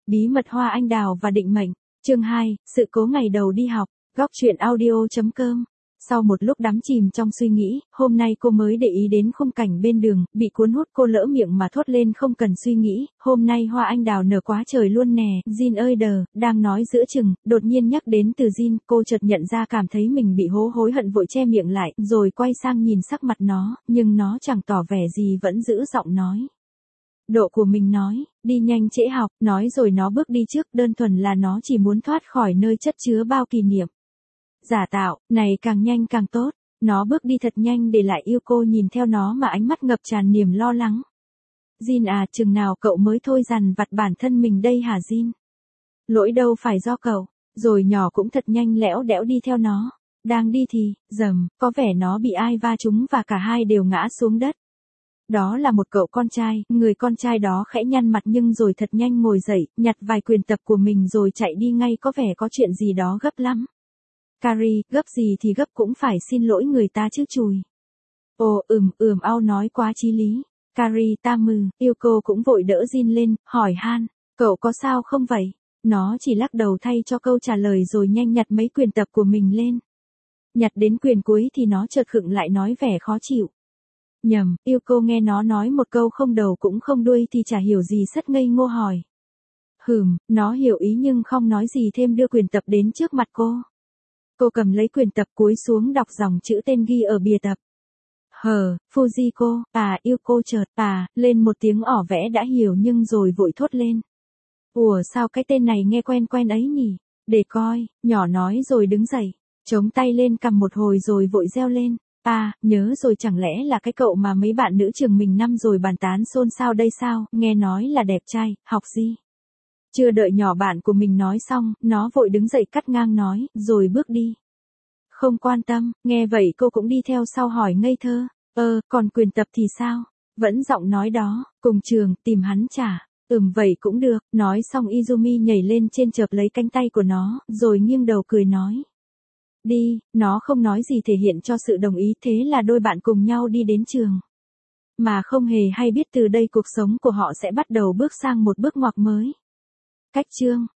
Bí mật hoa anh đào và định mệnh. Chương 2, sự cố ngày đầu đi học. Góc truyện audio.com. Sau một lúc đắm chìm trong suy nghĩ, hôm nay cô mới để ý đến khung cảnh bên đường, bị cuốn hút cô lỡ miệng mà thốt lên không cần suy nghĩ, hôm nay hoa anh đào nở quá trời luôn nè, Jin ơi đờ, đang nói giữa chừng, đột nhiên nhắc đến từ Jin, cô chợt nhận ra cảm thấy mình bị hối hận vội che miệng lại, rồi quay sang nhìn sắc mặt nó, nhưng nó chẳng tỏ vẻ gì vẫn giữ giọng nói. Độ của mình nói, đi nhanh trễ học, nói rồi nó bước đi trước, đơn thuần là nó chỉ muốn thoát khỏi nơi chất chứa bao kỷ niệm. Giả tạo, này càng nhanh càng tốt, nó bước đi thật nhanh để lại yêu cô nhìn theo nó mà ánh mắt ngập tràn niềm lo lắng. Jin à, chừng nào cậu mới thôi dằn vặt bản thân mình đây hả Jin? Lỗi đâu phải do cậu, rồi nhỏ cũng thật nhanh lẽo đẽo đi theo nó. Đang đi thì, rầm, có vẻ nó bị ai va trúng và cả hai đều ngã xuống đất. Đó là một cậu con trai, người con trai đó khẽ nhăn mặt nhưng rồi thật nhanh ngồi dậy, nhặt vài quyển tập của mình rồi chạy đi ngay, có vẻ có chuyện gì đó gấp lắm. Carrie, gấp gì thì gấp cũng phải xin lỗi người ta chứ chùi. Ồ ao nói quá chí lý. Carrie ta yêu cô cũng vội đỡ Jin lên, hỏi han, cậu có sao không vậy? Nó chỉ lắc đầu thay cho câu trả lời rồi nhanh nhặt mấy quyển tập của mình lên. Nhặt đến quyển cuối thì nó chợt khựng lại nói vẻ khó chịu. Nhầm, yêu cô nghe nó nói một câu không đầu cũng không đuôi thì chả hiểu gì sất ngây ngô hỏi. Nó hiểu ý nhưng không nói gì thêm đưa quyển tập đến trước mặt cô. Cô cầm lấy quyển tập cúi xuống đọc dòng chữ tên ghi ở bìa tập. Fujiko, yêu cô chợt, lên một tiếng ỏ vẽ đã hiểu nhưng rồi vội thốt lên. Ủa sao cái tên này nghe quen quen ấy nhỉ? Để coi, nhỏ nói rồi đứng dậy, chống tay lên cầm một hồi rồi vội reo lên. Nhớ rồi, chẳng lẽ là cái cậu mà mấy bạn nữ trường mình năm rồi bàn tán xôn xao đây sao, nghe nói là đẹp trai, học gì? Chưa đợi nhỏ bạn của mình nói xong, nó vội đứng dậy cắt ngang nói, rồi bước đi. Không quan tâm, nghe vậy cô cũng đi theo sau hỏi ngây thơ, còn quyền tập thì sao? Vẫn giọng nói đó, cùng trường, tìm hắn chả. Vậy cũng được, nói xong Izumi nhảy lên trên chợp lấy cánh tay của nó, rồi nghiêng đầu cười nói. Đi, nó không nói gì thể hiện cho sự đồng ý, thế là đôi bạn cùng nhau đi đến trường. Mà không hề hay biết từ đây cuộc sống của họ sẽ bắt đầu bước sang một bước ngoặt mới. Cách chương